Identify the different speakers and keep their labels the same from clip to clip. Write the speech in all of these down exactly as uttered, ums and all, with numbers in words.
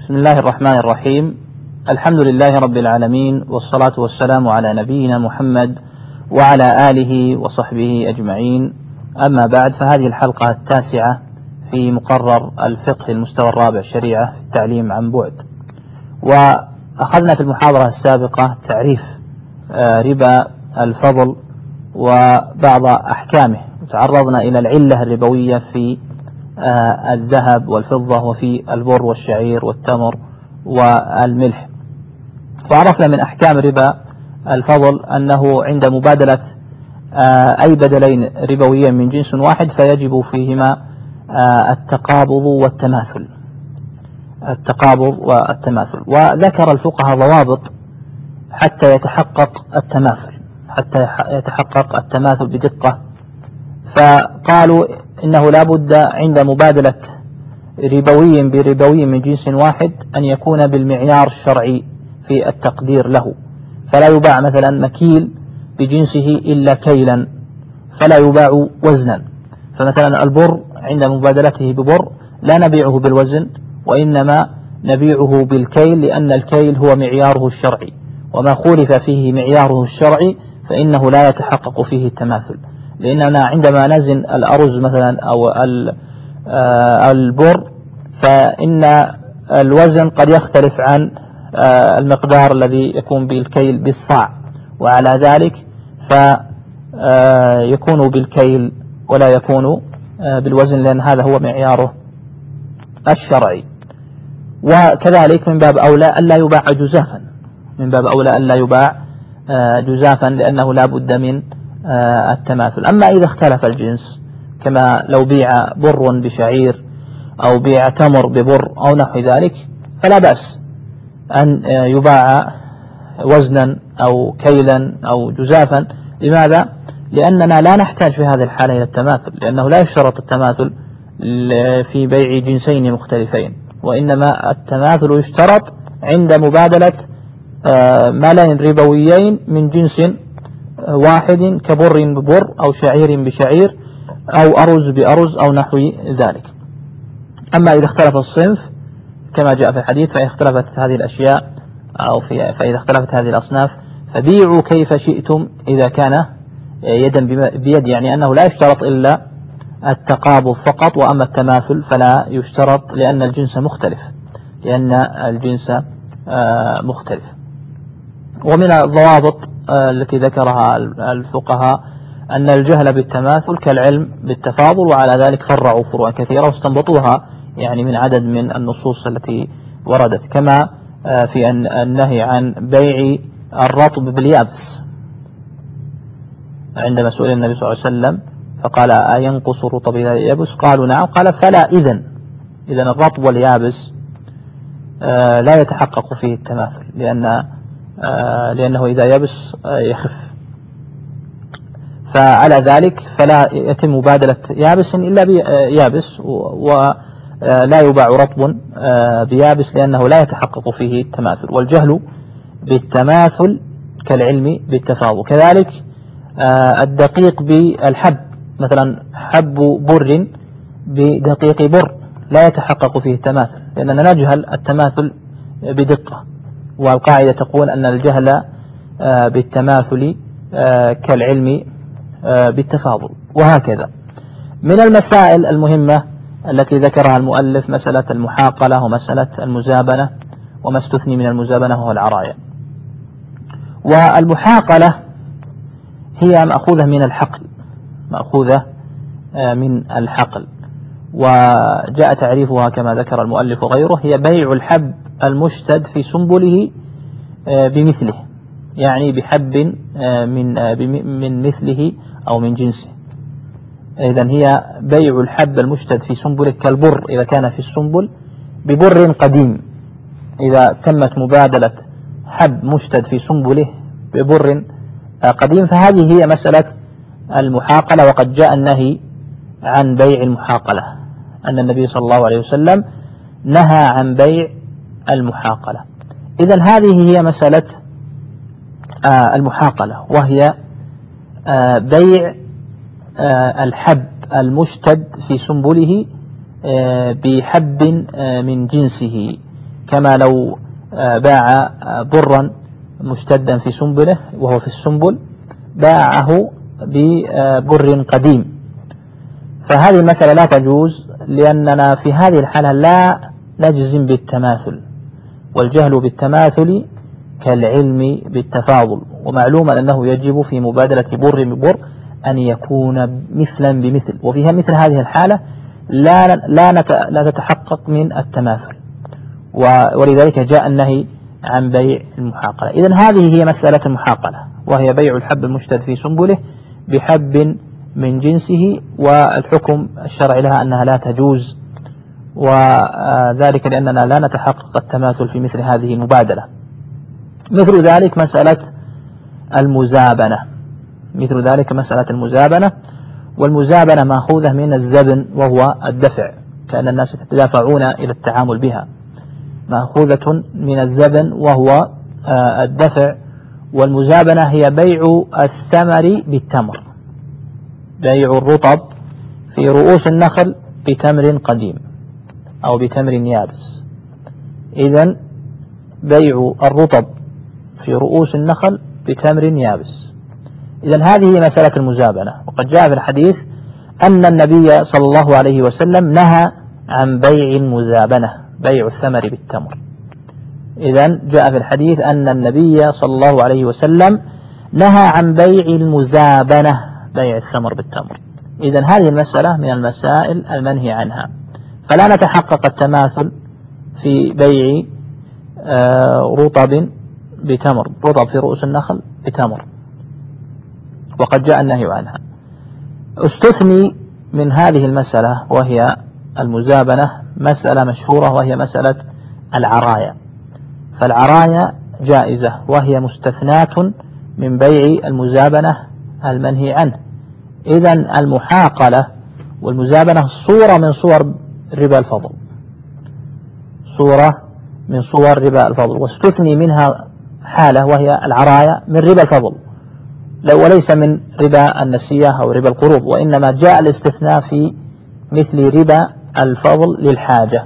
Speaker 1: بسم الله الرحمن الرحيم. الحمد لله رب العالمين، والصلاة والسلام على نبينا محمد وعلى آله وصحبه أجمعين. أما بعد، فهذه الحلقة التاسعة في مقرر الفقه المستوى الرابع شريعة في التعليم عن بعد. وأخذنا في المحاضرة السابقة تعريف ربا الفضل وبعض أحكامه، وتعرضنا إلى العلة الربوية في الذهب والفضة وفي البر والشعير والتمر والملح. وعرفنا من أحكام ربا الفضل أنه عند مبادلة أي بدلين ربويين من جنس واحد فيجب فيهما التقابض والتماثل التقابض والتماثل وذكر الفقهاء ضوابط حتى يتحقق التماثل حتى يتحقق التماثل بدقة. فقالوا إنه لا بد عند مبادلة ربوي بربوي من جنس واحد أن يكون بالمعيار الشرعي في التقدير له، فلا يباع مثلا مكيل بجنسه إلا كيلا، فلا يباع وزنا. فمثلا البر عند مبادلته ببر لا نبيعه بالوزن، وإنما نبيعه بالكيل، لأن الكيل هو معياره الشرعي، وما خولف فيه معياره الشرعي فإنه لا يتحقق فيه التماثل. لأننا عندما نزن الأرز مثلا أو البر فإن الوزن قد يختلف عن المقدار الذي يكون بالكيل بالصاع، وعلى ذلك فيكون بالكيل ولا يكون بالوزن، لأن هذا هو معياره الشرعي. وكذلك من باب أولى ألا يباع جزافا من باب أولى ألا يباع جزافا لأنه لا بد من التماثل. أما إذا اختلف الجنس، كما لو بيع بر بشعير أو بيع تمر ببر أو نحو ذلك، فلا بأس أن يباع وزنا أو كيلا أو جزافا. لماذا؟ لأننا لا نحتاج في هذه الحالة إلى التماثل، لأنه لا يشترط التماثل في بيع جنسين مختلفين، وإنما التماثل يشترط عند مبادلة مالين ربويين من جنس واحد كبر ببر أو شعير بشعير أو أرز بأرز أو نحو ذلك. أما إذا اختلف الصنف كما جاء في الحديث، فإذا اختلفت هذه الأشياء أو في فإذا اختلفت هذه الأصناف فبيعوا كيف شئتم إذا كان يدا بيد، يعني أنه لا يشترط إلا التقابض فقط، وأما التماثل فلا يشترط لأن الجنس مختلف لأن الجنس مختلف. ومن الضوابط التي ذكرها الفقهاء أن الجهل بالتماثل كالعلم بالتفاضل، وعلى ذلك فرعوا فروعا كثيرة واستنبطوها يعني من عدد من النصوص التي وردت، كما في النهي عن بيع الرطب باليابس. عندما سئل النبي صلى الله عليه وسلم فقال: أينقص الرطب إذا يبس؟ قالوا نعم. قال: فلا إذن إذن الرطب واليابس لا يتحقق فيه التماثل، لأن لأنه إذا يبس يخف، فعلى ذلك فلا يتم مبادلة يابس إلا بيابس، ولا يباع رطب بيابس لأنه لا يتحقق فيه التماثل. والجهل بالتماثل كالعلم بالتفاضل. كذلك الدقيق بالحب، مثلا حب بر بدقيق بر لا يتحقق فيه التماثل، لأننا نجهل التماثل بدقة، والقاعدة تقول أن الجهل بالتماثل كالعلم بالتفاضل. وهكذا من المسائل المهمة التي ذكرها المؤلف مسألة المحاقلة ومسألة المزابنة، وما استثني من المزابنة هو العرايا. والمحاقلة هي مأخوذة من الحقل مأخوذة من الحقل وجاء تعريفها كما ذكر المؤلف وغيره: هي بيع الحب المشتد في سنبله بمثله، يعني بحب من من مثله أو من جنسه. إذن هي بيع الحب المشتد في سنبله كالبر إذا كان في السنبل ببر قديم، إذا تمت مبادلة حب مشتد في سنبله ببر قديم، فهذه هي مسألة المحاقلة. وقد جاء النهي عن بيع المحاقلة، أن النبي صلى الله عليه وسلم نهى عن بيع المحاقلة. إذن هذه هي مسألة المحاقلة، وهي بيع الحب المشتد في سنبله بحب من جنسه، كما لو باع برا مشتدا في سنبله وهو في السنبل باعه ببر قديم، فهذه المسألة لا تجوز، لأننا في هذه الحالة لا نجزم بالتماثل، والجهل بالتماثل كالعلم بالتفاضل، ومعلوم أنه يجب في مبادلة بر ببر أن يكون مثلا بمثل، وفيها مثل هذه الحالة لا لا لا تتحقق من التماثل، ولذلك جاء النهي عن بيع المحاقلة. إذن هذه هي مسألة المحاقلة، وهي بيع الحب المشتد في سنبله بحب من جنسه، والحكم الشرعي لها أنها لا تجوز، وذلك لأننا لا نتحقق التماثل في مثل هذه المبادلة. مثل ذلك مسألة المزابنة مثل ذلك مسألة المزابنة والمزابنة مأخوذة من الزبن وهو الدفع، كأن الناس يتدافعون إلى التعامل بها، مأخوذة من الزبن وهو الدفع. والمزابنة هي بيع الثمر بالتمر، بيع الرطب في رؤوس النخل بتمر قديم أو بتمر يابس. إذن بيع الرطب في رؤوس النخل بتمر يابس. إذن هذه هي مسألة المزابنة. وقد جاء في الحديث أن النبي صلى الله عليه وسلم نهى عن بيع المزابنة، بيع الثمر بالتمر. إذن جاء في الحديث أن النبي صلى الله عليه وسلم نهى عن بيع المزابنة، بيع الثمر بالتمر. إذن هذه المسألة من المسائل المنهي عنها، فلا نتحقق التماثل في بيع رطب بتمر، رطب في رؤوس النخل بتمر، وقد جاء النهي عنها. استثني من هذه المسألة وهي المزابنة مسألة مشهورة، وهي مسألة العرايا. فالعرايا جائزة، وهي مستثناة من بيع المزابنة المنهي عنه. إذن المحاقلة والمزابنة صورة من صور ربا الفضل، صورة من صور ربا الفضل، واستثني منها حالة وهي العرايا من ربا الفضل، وليس من ربا النسية أو ربا القروض، وإنما جاء الاستثناء في مثل ربا الفضل للحاجة،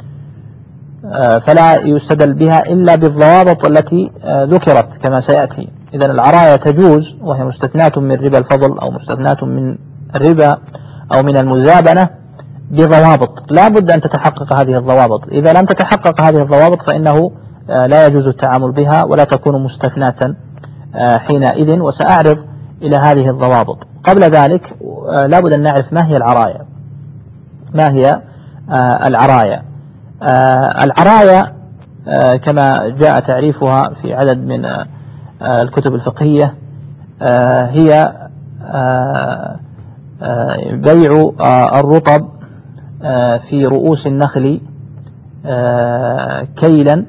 Speaker 1: فلا يستدل بها إلا بالضوابط التي ذكرت كما سيأتي. إذن العرايا تجوز، وهي مستثناة من ربا الفضل أو مستثناة من الربا أو من المزابنة بضوابط، لا بد أن تتحقق هذه الضوابط. إذا لم تتحقق هذه الضوابط فإنه لا يجوز التعامل بها ولا تكون مستثناة حينئذ، وسأعرض إلى هذه الضوابط. قبل ذلك لا بد أن نعرف ما هي العرايا. ما هي العرايا؟ العرايا كما جاء تعريفها في عدد من الكتب الفقهية هي بيع الرطب في رؤوس النخل كيلا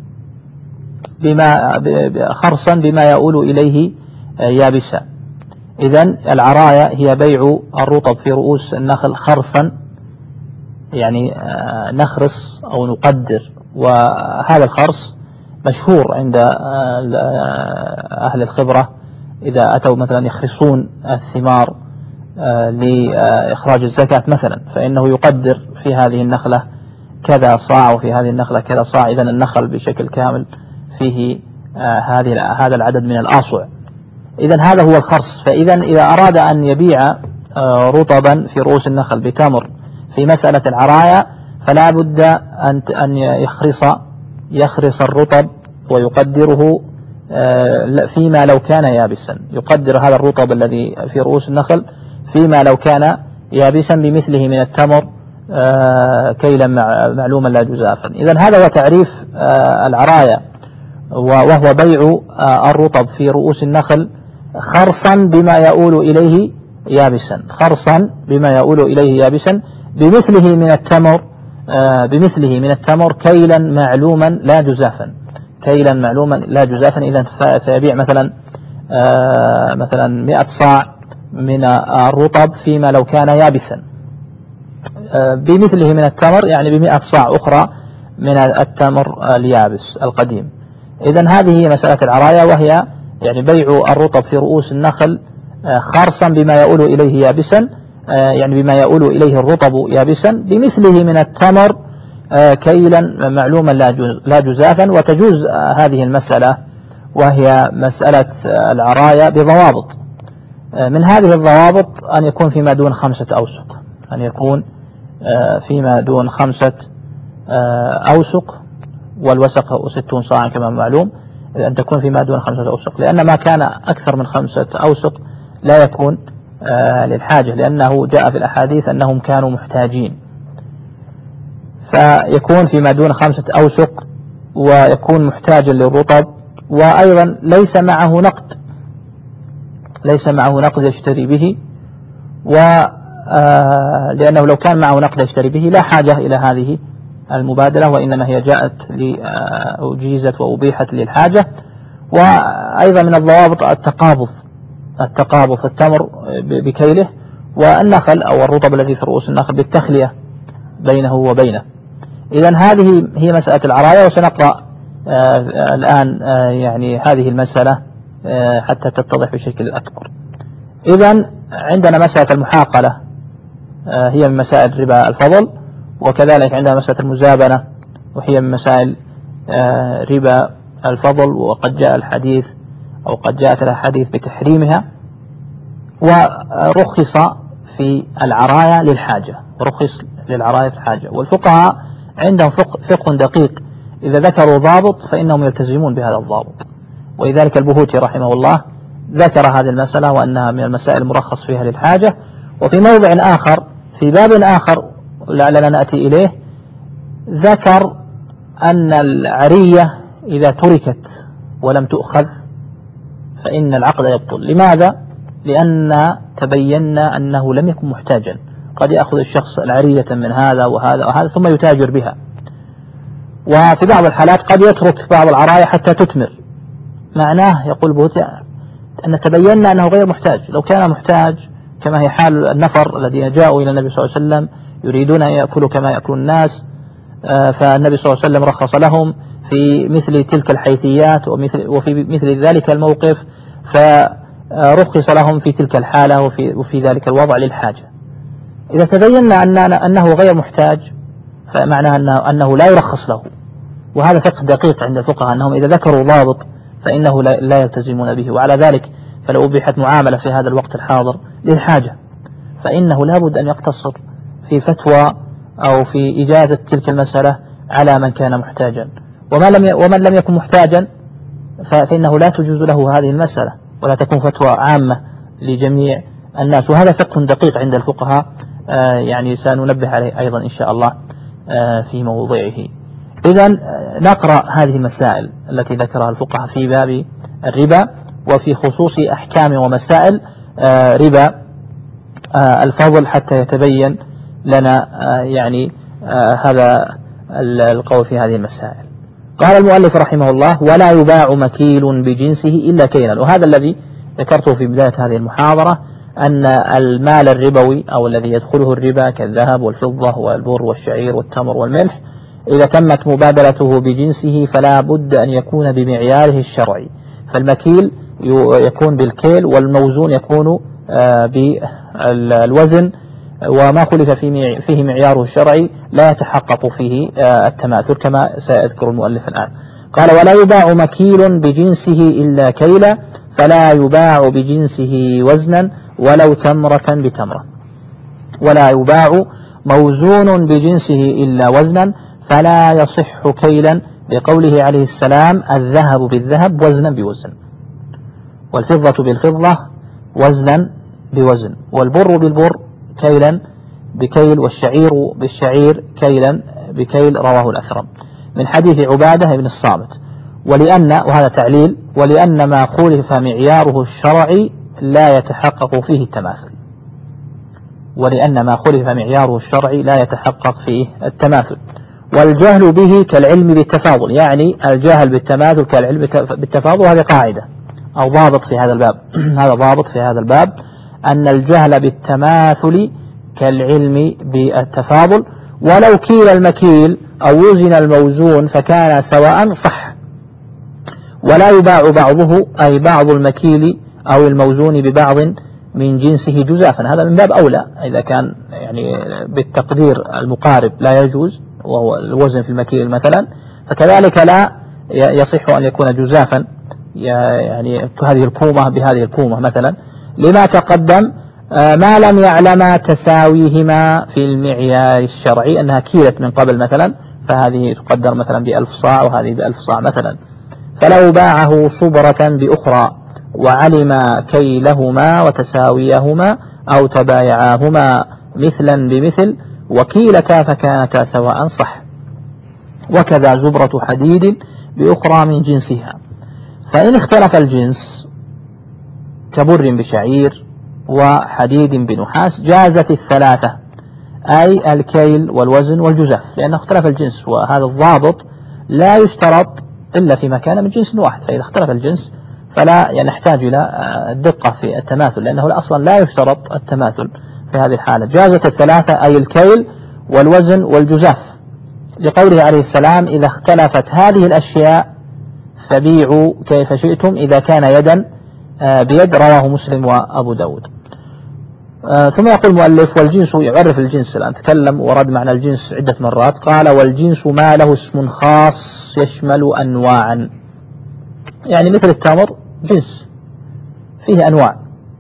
Speaker 1: بما خرصا بما يؤول إليه يابسا. إذن العرايا هي بيع الرطب في رؤوس النخل خرصا، يعني نخرص أو نقدر، وهذا الخرص مشهور عند أهل الخبرة، إذا أتوا مثلا يخرصون الثمار لإخراج الزكاة مثلا، فإنه يقدر في هذه النخلة كذا صاع وفي هذه النخلة كذا صاع. إذن النخل بشكل كامل فيه هذه هذا العدد من الآصع. إذن هذا هو الخرص. فإذا إذا أراد أن يبيع رطبا في رؤوس النخل بتمر في مسألة العرايا، فلا بد أن أن يخرص يخرص الرطب ويقدره فيما لو كان يابسا، يقدر هذا الرطب الذي في رؤوس النخل فيما لو كان يابسا بمثله من التمر كيلا معلوما لا جزافا. إذن هذا هو تعريف العرايا، وهو بيع الرطب في رؤوس النخل خرصا بما يؤول إليه يابسا، خرصا بما يؤول إليه يابسا بمثله من التمر بمثله من التمر كيلا معلوما لا جزافا، كيلا معلوما لا جزافا. إذا سيبيع مثلا مثلا مئة صاع من الرطب فيما لو كان يابسا بمثله من التمر، يعني بمئة صاع أخرى من التمر اليابس القديم. إذن هذه هي مسألة العرايا، وهي يعني بيع الرطب في رؤوس النخل خرصا بما يؤول إليه يابسا، يعني بما يؤول إليه الرطب يابسا بمثله من التمر كيلا معلوما لا جزافا. وتجوز هذه المسألة وهي مسألة العراية بضوابط. من هذه الضوابط أن يكون فيما دون خمسة أوسق، أن يكون فيما دون خمسة أوسق، والوسق ستون صاعا كما معلوم، أن تكون فيما دون خمسة أوسق، لأن ما كان أكثر من خمسة أوسق لا يكون للحاجة، لأنه جاء في الأحاديث أنهم كانوا محتاجين. فيكون فيما دون خمسة أوسق ويكون محتاجا للرطب، وأيضا ليس معه نقد، ليس معه نقد يشتري به، و لأنه لو كان معه نقد يشتري به لا حاجة إلى هذه المبادلة، وإنما هي جاءت لأجيزت وأبيحت للحاجة. وأيضا من الضوابط التقابض، التقابض التمر بكيله، والنخل أو الرطب الذي في رؤوس النخل بالتخلية بينه وبينه. إذن هذه هي مسألة العراية، وسنقرأ الآن يعني هذه المسألة حتى تتضح بشكل أكبر. إذن عندنا مسألة المحاقلة هي من مسائل ربا الفضل، وكذلك عندنا مسألة المزابنة وهي من مسائل ربا الفضل، وقد جاء الحديث أو قد جاءت الأحاديث بتحريمها. ورخص في العراية للحاجة، رخص للعراية في الحاجة. والفقهاء عندهم فقه دقيق، إذا ذكروا ضابط فإنهم يلتزمون بهذا الضابط. ولذلك البهوتي رحمه الله ذكر هذه المسألة وأنها من المسائل المرخص فيها للحاجة. وفي موضع آخر في باب آخر لعلنا نأتي إليه ذكر أن العرية إذا تركت ولم تؤخذ فإن العقد يبطل. لماذا؟ لأن تبينا أنه لم يكن محتاجا. قد يأخذ الشخص العرية من هذا وهذا وهذا ثم يتاجر بها، وفي بعض الحالات قد يترك بعض العراية حتى تثمر. معناه يقول بوتي أن تبينا أنه غير محتاج. لو كان محتاج كما هي حال النفر الذين جاءوا إلى النبي صلى الله عليه وسلم يريدون أن يأكلوا كما يأكل الناس، فالنبي صلى الله عليه وسلم رخص لهم في مثل تلك الحيثيات ومثل وفي مثل ذلك الموقف، فرخص لهم في تلك الحالة وفي, وفي ذلك الوضع للحاجة. إذا تبينا أننا أنه غير محتاج فمعناه أنه, أنه لا يرخص له. وهذا فقه دقيق عند الفقهاء أنهم إذا ذكروا ضابط فإنه لا يلتزمون به. وعلى ذلك فلو أبيحت معاملة في هذا الوقت الحاضر للحاجة فإنه لابد أن يقتصر في فتوى أو في إجازة تلك المسألة على من كان محتاجا، ومن لم ومن لم يكن محتاجا فإنه لا تجوز له هذه المسألة ولا تكون فتوى عامة لجميع الناس. وهذا فقه دقيق عند الفقهاء، يعني سننبه عليه أيضا إن شاء الله في موضعه. إذن نقرأ هذه المسائل التي ذكرها الفقهاء في باب الربا، وفي خصوص أحكام ومسائل ربا الفضل حتى يتبين لنا يعني هذا القول في هذه المسائل. قال المؤلف رحمه الله: ولا يباع مكيل بجنسه إلا كيلا. وهذا الذي ذكرته في بداية هذه المحاضرة، أن المال الربوي أو الذي يدخله الربا كالذهب والفضة والبر والشعير والتمر والملح إذا تمت مبادلته بجنسه فلا بد أن يكون بمعياره الشرعي. فالمكيل يكون بالكيل، والموزون يكون بالوزن، وما خلف فيه معياره الشرعي لا يتحقق فيه التماثل كما سيذكر المؤلف الآن. قال: ولا يباع مكيل بجنسه إلا كيلا، فلا يباع بجنسه وزنا ولو تمرة بتمرة. ولا يباع موزون بجنسه إلا وزنا، فلا يصح كيلا، لقوله عليه السلام: الذهب بالذهب وزنا بوزن، والفضة بالفضة وزنا بوزن، والبر بالبر كيلا بكيل، والشعير بالشعير كيلا بكيل. رواه الأثرم من حديث عبادة بن الصامت. ولأن وهذا تعليل ولأن ما خولف معياره الشرعي لا يتحقق فيه التماثل. ولأن ما خولف معياره الشرعي لا يتحقق فيه التماثل. والجهل به كالعلم بالتفاضل، يعني الجهل بالتماثل كالعلم بالتفاضل. هذه قاعدة أو ضابط في هذا الباب هذا ضابط في هذا الباب أن الجهل بالتماثل كالعلم بالتفاضل. ولو كيل المكيل أو وزن الموزون فكان سواء صح. ولا يباع بعضه أي بعض المكيل أو الموزون ببعض من جنسه جزافا. هذا من باب أولى، إذا كان يعني بالتقدير المقارب لا يجوز وهو الوزن في المكيل مثلا، فكذلك لا يصح أن يكون جزافا، يعني هذه الكومة بهذه الكومة مثلا، لما تقدم ما لم يعلم تساويهما في المعيار الشرعي، أنها كيلت من قبل مثلا، فهذه تقدر مثلا بألف صاع وهذه بألف صاع مثلا. فلو باعه صبرة بأخرى وعلم كيلهما وتساويهما أو تبايعاهما مثلا بمثل وكيلتا فكانتا سواء صح. وكذا زبرة حديد بأخرى من جنسها. فإن اختلف الجنس كبر بشعير وحديد بنحاس جازت الثلاثة، أي الكيل والوزن والجزاف، لأنه اختلف الجنس، وهذا الضابط لا يشترط إلا في مكان من جنس واحد. فإذا اختلف الجنس فلا يعني نحتاج إلى الدقة في التماثل، لأنه أصلا لا يشترط التماثل في هذه الحالة. جازت الثلاثة أي الكيل والوزن والجزاف، لقوله عليه السلام إذا اختلفت هذه الأشياء فبيعوا كيف شئتم إذا كان يدا بيد، رواه مسلم وأبو داود. ثم يقول المؤلف والجنس، يعرف الجنس. الآن تكلم ورد معنى الجنس عدة مرات، قال والجنس ما له اسم خاص يشمل أنواعا، يعني مثل التمر جنس فيه أنواع،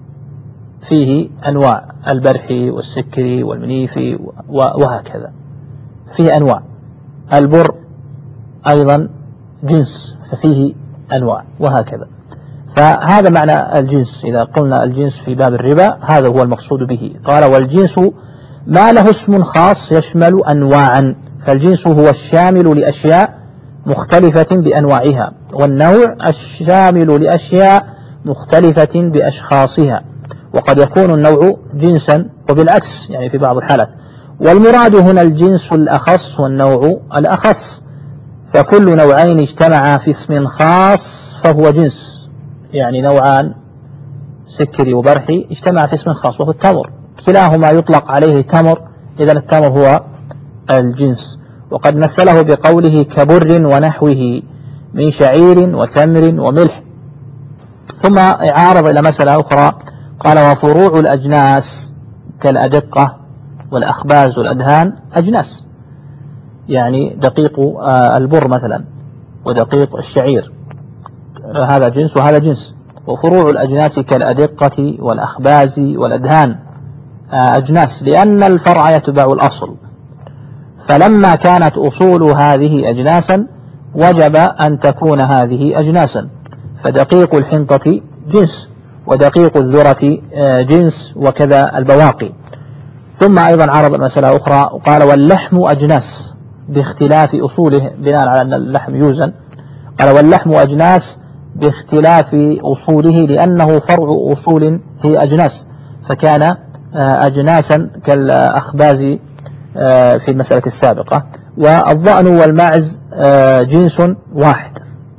Speaker 1: فيه أنواع البرحي والسكري والمنيفي وهكذا، فيه أنواع. البر أيضا جنس ففيه أنواع وهكذا. فهذا معنى الجنس. إذا قلنا الجنس في باب الربا هذا هو المقصود به. قال والجنس ما له اسم خاص يشمل أنواعا، فالجنس هو الشامل لأشياء مختلفة بأنواعها، والنوع الشامل لأشياء مختلفة بأشخاصها، وقد يكون النوع جنسا وبالعكس يعني في بعض الحالات. والمراد هنا الجنس الأخص والنوع الأخص، فكل نوعين اجتمعا في اسم خاص فهو جنس، يعني نوعان سكري وبرحي اجتمع في اسم خاص وهو التمر، كلاهما يطلق عليه تمر، إذا التمر هو الجنس. وقد مثله بقوله كبر ونحوه من شعير وتمر وملح. ثم عارض إلى مسألة أخرى، قال وفروع الأجناس كالأدقة والأخباز والأدهان أجناس، يعني دقيق البر مثلا ودقيق الشعير هذا جنس وهذا جنس. وفروع الأجناس كالأدقة والأخباز والأدهان أجناس، لأن الفرع يتبع الأصل، فلما كانت أصول هذه أجناسا وجب أن تكون هذه أجناسا. فدقيق الحنطة جنس، ودقيق الذرة جنس، وكذا البواقي. ثم أيضا عرض مسألة أخرى وقال واللحم أجناس باختلاف أصوله، بناء على أن اللحم يوزن. قال واللحم أجناس باختلاف أصوله لأنه فرع أصول هي أجناس، فكان أجناسا كالأخباز في المسألة السابقة. والضأن والمعز جنس واحد،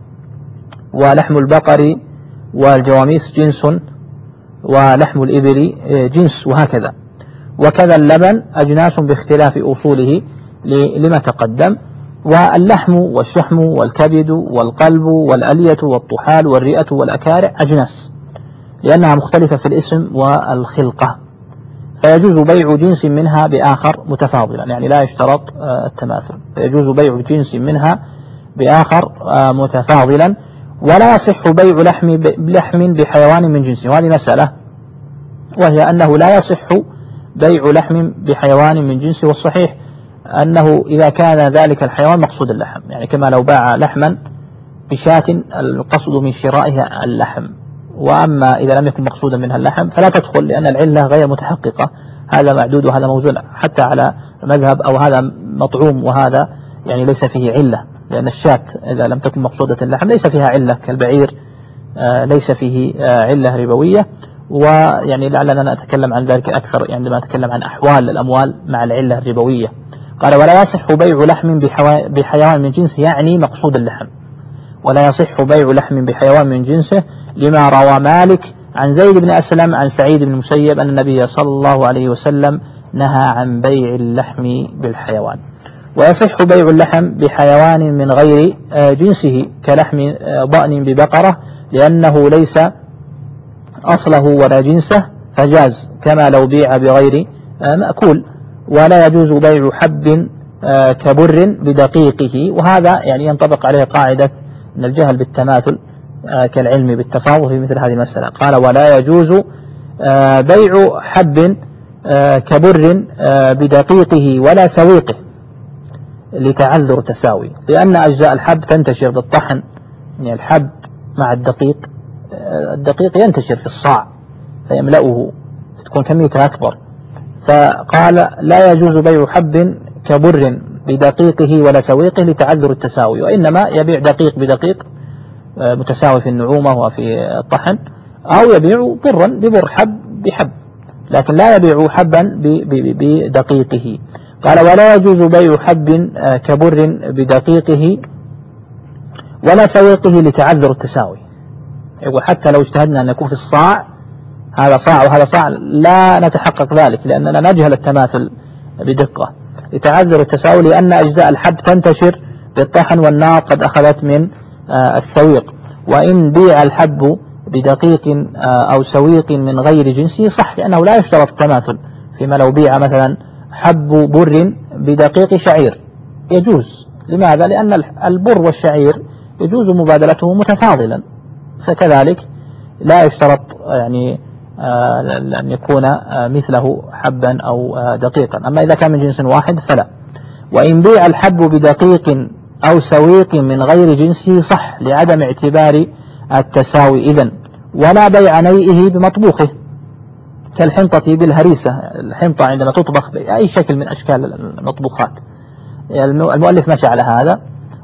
Speaker 1: ولحم البقر والجواميس جنس، ولحم الإبل جنس، وهكذا. وكذا اللبن أجناس باختلاف أصوله لما تقدم. واللحم والشحم والكبد والقلب والألية والطحال والرئة والأكارع أجناس، لأنها مختلفة في الاسم والخلقة، فيجوز بيع جنس منها بآخر متفاضلا، يعني لا يشترط التماثل، فيجوز بيع جنس منها بآخر متفاضلا. ولا يصح بيع لحم لحم بحيوان من جنسه، وهذه مسألة، وهي أنه لا يصح بيع لحم بحيوان من جنسه. والصحيح أنه إذا كان ذلك الحيوان مقصود اللحم، يعني كما لو باع لحما بشاة القصد من شرائها اللحم، وأما إذا لم يكن مقصودا منها اللحم فلا تدخل، لأن العلة غير متحققة، هذا معدود وهذا موزون حتى على مذهب، أو هذا مطعوم وهذا يعني ليس فيه علة، لأن الشاة إذا لم تكن مقصودة اللحم ليس فيها علة، كالبعير آه ليس فيه آه علة ربوية. ويعني لعلنا نتكلم عن ذلك أكثر يعني عندما نتكلم عن أحوال الأموال مع العلة الربوية. قال ولا يصح بيع لحم بحيوان من جنسه، يعني مقصود اللحم. ولا يصح بيع لحم بحيوان من جنسه لما روى مالك عن زيد بن أسلم عن سعيد بن المسيب أن النبي صلى الله عليه وسلم نهى عن بيع اللحم بالحيوان. ويصح بيع اللحم بحيوان من غير جنسه كلحم ضأن ببقرة، لأنه ليس أصله ولا جنسه فجاز، كما لو بيع بغير مأكول. ولا يجوز بيع حب كبر بدقيقه. وهذا يعني ينطبق عليه قاعدة أن الجهل بالتماثل كالعلم بالتفاضل في مثل هذه المسألة. قال ولا يجوز بيع حب كبر بدقيقه ولا سويقه لتعذر تساوي، لأن أجزاء الحب تنتشر بالطحن، يعني الحب مع الدقيق، الدقيق ينتشر في الصاع فيملأه تكون كميته أكبر. فقال لا يجوز بيع حب كبر بدقيقه ولا سويقه لتعذر التساوي، وإنما يبيع دقيق بدقيق متساوي في النعومة وفي الطحن، أو يبيع برا ببر، حب بحب، لكن لا يبيع حبا بدقيقه. قال ولا يجوز بيع حب كبر بدقيقه ولا سويقه لتعذر التساوي. يقول حتى لو اجتهدنا أن يكون في الصاع، هذا صاع وهذا صاع، لا نتحقق ذلك لأننا نجهل التماثل بدقة لتعذر التساوي، لأن أجزاء الحب تنتشر بالطحن والنار قد أخذت من السويق. وإن بيع الحب بدقيق أو سويق من غير جنسه صح، لأنه لا يشترط التماثل. فيما لو بيع مثلا حب بر بدقيق شعير يجوز. لماذا؟ لأن البر والشعير يجوز مبادلته متفاضلا، فكذلك لا يشترط يعني أن يكون مثله حبا أو دقيقا. أما إذا كان من جنس واحد فلا. وإن بيع الحب بدقيق أو سويق من غير جنسه صح لعدم اعتبار التساوي إذن. ولا بيع نيئه بمطبوخه كالحنطة بالهريسة. الحنطة عندما تطبخ بأي شكل من أشكال المطبوخات، المؤلف مشى على هذا.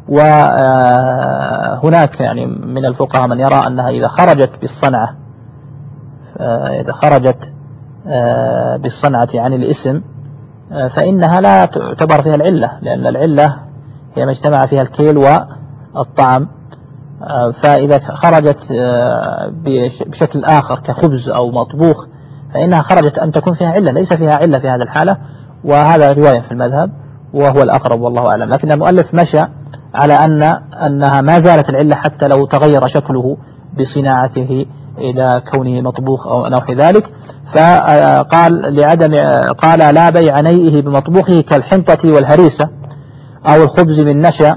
Speaker 1: وهناك يعني من الفقهاء من يرى أنها إذا خرجت بالصنعة إذا خرجت بالصنعة عن الاسم فإنها لا تعتبر فيها العلة، لأن العلة هي ما اجتمع فيها الكيل والطعم. فإذا خرجت بشكل آخر كخبز أو مطبوخ فإنها خرجت أن تكون فيها علة، ليس فيها علة في هذه الحالة. وهذا رواية في المذهب وهو الأقرب والله أعلم. لكن المؤلف مشى على أن أنها ما زالت العلة حتى لو تغير شكله بصناعته إلى كونه مطبوخ أو نحو ذلك. فقال لعدم قال لا بيع نيئه بمطبوخه كالحنطة والهريسة أو الخبز بالنشا،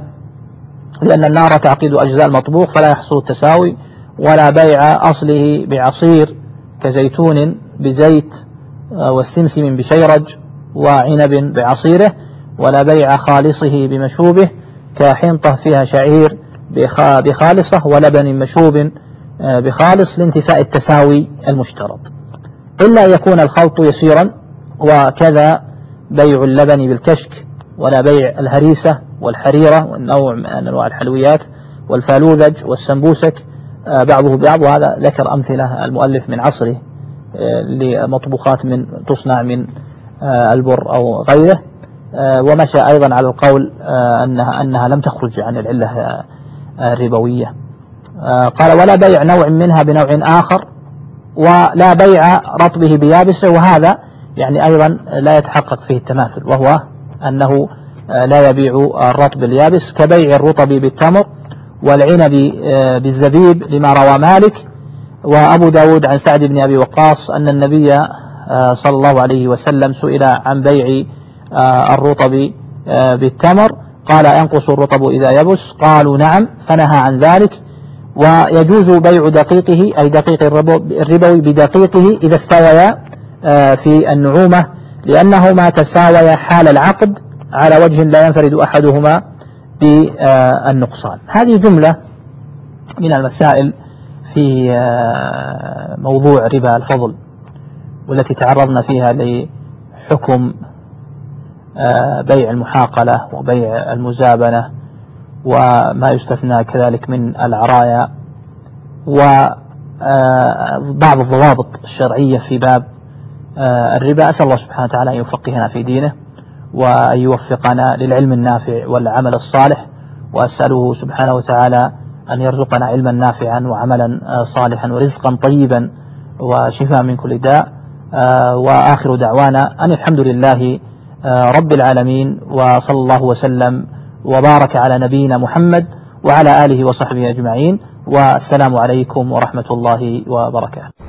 Speaker 1: لأن النار تعقيد أجزاء المطبوخ فلا يحصل التساوي. ولا بيع أصله بعصير كزيتون بزيت والسمسم بشيرج وعنب بعصيره. ولا بيع خالصه بمشوبه كحنطة فيها شعير بخالصة ولبن مشوب بخالص لانتفاء التساوي المشترط، إلا يكون الخلط يسيرا. وكذا بيع اللبن بالكشك. ولا بيع الهريسة والحريرة والنوع من أنواع الحلويات والفالوذج والسمبوسك بعضه بعض. وهذا ذكر أمثلة المؤلف من عصره لمطبوخات من تصنع من البر أو غيره. ومشى أيضا على القول أنها, أنها لم تخرج عن العلة الربوية. قال ولا بيع نوع منها بنوع آخر، ولا بيع رطبه بيابسه. وهذا يعني أيضا لا يتحقق فيه التماثل، وهو أنه لا يبيع الرطب اليابس كبيع الرطب بالتمر والعنب بالزبيب، لما روى مالك وأبو داود عن سعد بن أبي وقاص أن النبي صلى الله عليه وسلم سئل عن بيع الرطب بالتمر قال ينقص الرطب إذا يبس؟ قالوا نعم، فنهى عن ذلك. ويجوز بيع دقيقه أي دقيق الربوي بدقيقه إذا استويا في النعومة، لأنهما تساويا حال العقد على وجه لا ينفرد أحدهما بالنقصان. هذه جملة من المسائل في موضوع ربا الفضل، والتي تعرضنا فيها لحكم بيع المحاقلة وبيع المزابنة وما يستثنى كذلك من العرايا، وبعض الضوابط الشرعية في باب الربا. أسأل الله سبحانه وتعالى أن يفقهنا في دينه وأن يوفقنا للعلم النافع والعمل الصالح، وأسأله سبحانه وتعالى أن يرزقنا علما نافعا وعملا صالحا ورزقا طيبا وشفاء من كل داء. وآخر دعوانا أن الحمد لله رب العالمين، وصلى الله وسلم وبارك على نبينا محمد وعلى آله وصحبه أجمعين، والسلام عليكم ورحمة الله وبركاته.